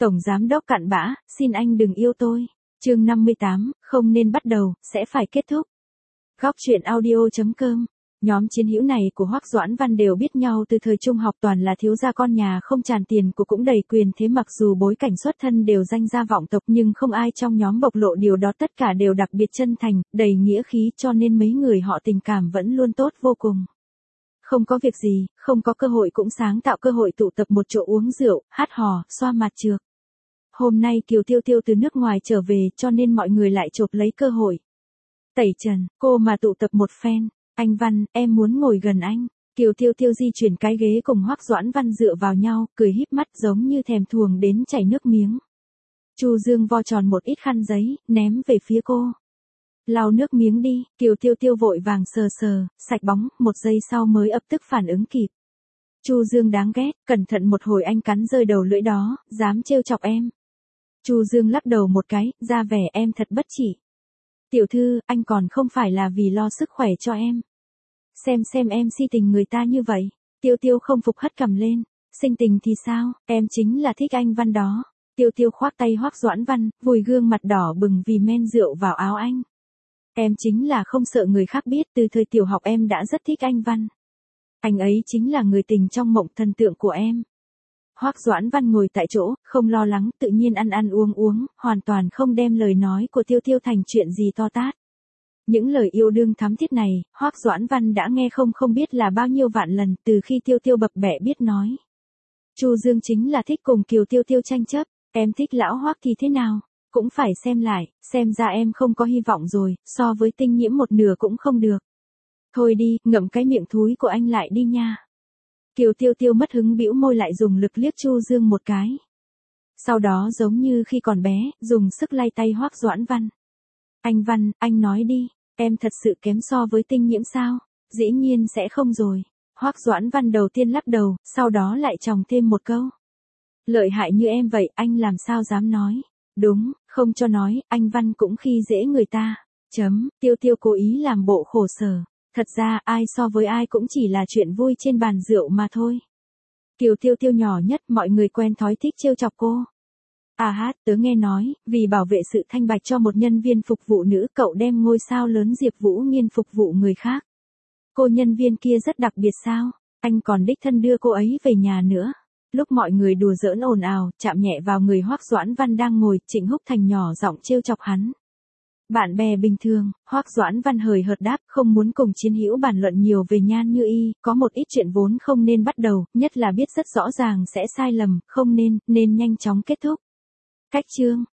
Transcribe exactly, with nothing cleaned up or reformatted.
Tổng giám đốc cặn bã, xin anh đừng yêu tôi. Chương năm mươi tám, không nên bắt đầu, sẽ phải kết thúc. Góc truyện audio chấm com. Nhóm chiến hữu này của Hoắc Doãn Văn đều biết nhau từ thời trung học, toàn là thiếu gia con nhà không tràn tiền của cũng đầy quyền thế, mặc dù bối cảnh xuất thân đều danh gia vọng tộc nhưng không ai trong nhóm bộc lộ điều đó, tất cả đều đặc biệt chân thành, đầy nghĩa khí, cho nên mấy người họ tình cảm vẫn luôn tốt vô cùng. Không có việc gì, không có cơ hội cũng sáng tạo cơ hội tụ tập một chỗ uống rượu, hát hò, xoa mặt trược. Hôm nay Kiều Tiêu Tiêu từ nước ngoài trở về cho nên mọi người lại chộp lấy cơ hội. Tẩy trần, cô mà tụ tập một phen. Anh Văn, em muốn ngồi gần anh. Kiều Tiêu Tiêu di chuyển cái ghế cùng Hoắc Doãn Văn dựa vào nhau, cười híp mắt giống như thèm thuồng đến chảy nước miếng. Chu Dương vo tròn một ít khăn giấy, ném về phía cô. Lau nước miếng đi. Kiều Tiêu Tiêu vội vàng sờ sờ, sạch bóng, một giây sau mới ấp tức phản ứng kịp. Chu Dương đáng ghét, cẩn thận một hồi anh cắn rơi đầu lưỡi đó, dám trêu chọc em. Chu Dương lắc đầu một cái, ra vẻ em thật bất chỉ. Tiểu thư, anh còn không phải là vì lo sức khỏe cho em. Xem xem em si tình người ta như vậy. Tiêu Tiêu không phục hất cằm lên. Sinh tình thì sao, em chính là thích anh Văn đó. Tiêu Tiêu khoác tay Hoắc Doãn Văn, vùi gương mặt đỏ bừng vì men rượu vào áo anh. Em chính là không sợ người khác biết, từ thời tiểu học em đã rất thích anh Văn. Anh ấy chính là người tình trong mộng thần tượng của em. Hoắc Doãn Văn ngồi tại chỗ, không lo lắng, tự nhiên ăn ăn uống uống, hoàn toàn không đem lời nói của Tiêu Tiêu thành chuyện gì to tát. Những lời yêu đương thắm thiết này, Hoắc Doãn Văn đã nghe không không biết là bao nhiêu vạn lần từ khi Tiêu Tiêu bập bẹ biết nói. Chu Dương chính là thích cùng Kiều Tiêu Tiêu tranh chấp, em thích lão Hoắc thì thế nào, cũng phải xem lại, xem ra em không có hy vọng rồi, so với Tinh Nhiễm một nửa cũng không được. Thôi đi, ngậm cái miệng thúi của anh lại đi nha. Kiều Tiêu Tiêu mất hứng bĩu môi lại dùng lực liếc Chu Dương một cái. Sau đó giống như khi còn bé, dùng sức lay tay Hoắc Doãn Văn. Anh Văn, anh nói đi, em thật sự kém so với Tinh Nhiễm sao? Dĩ nhiên sẽ không rồi. Hoắc Doãn Văn đầu tiên lắc đầu, sau đó lại chòng thêm một câu. Lợi hại như em vậy, anh làm sao dám nói? Đúng, không cho nói, anh Văn cũng khi dễ người ta. Chấm, Tiêu Tiêu cố ý làm bộ khổ sở. Thật ra, ai so với ai cũng chỉ là chuyện vui trên bàn rượu mà thôi. Kiều Tiêu Tiêu nhỏ nhất, mọi người quen thói thích trêu chọc cô. À hát, tớ nghe nói, vì bảo vệ sự thanh bạch cho một nhân viên phục vụ nữ, cậu đem ngôi sao lớn Diệp Vũ Nghiên phục vụ người khác. Cô nhân viên kia rất đặc biệt sao? Anh còn đích thân đưa cô ấy về nhà nữa. Lúc mọi người đùa giỡn ồn ào, chạm nhẹ vào người Hoắc Doãn Văn đang ngồi, Trịnh Húc Thành nhỏ giọng trêu chọc hắn. Bạn bè bình thường, Hoắc Doãn Văn hời hợt đáp, không muốn cùng chiến hữu bàn luận nhiều về Nhan Như Y, có một ít chuyện vốn không nên bắt đầu, nhất là biết rất rõ ràng sẽ sai lầm, không nên, nên nhanh chóng kết thúc. Cách chương.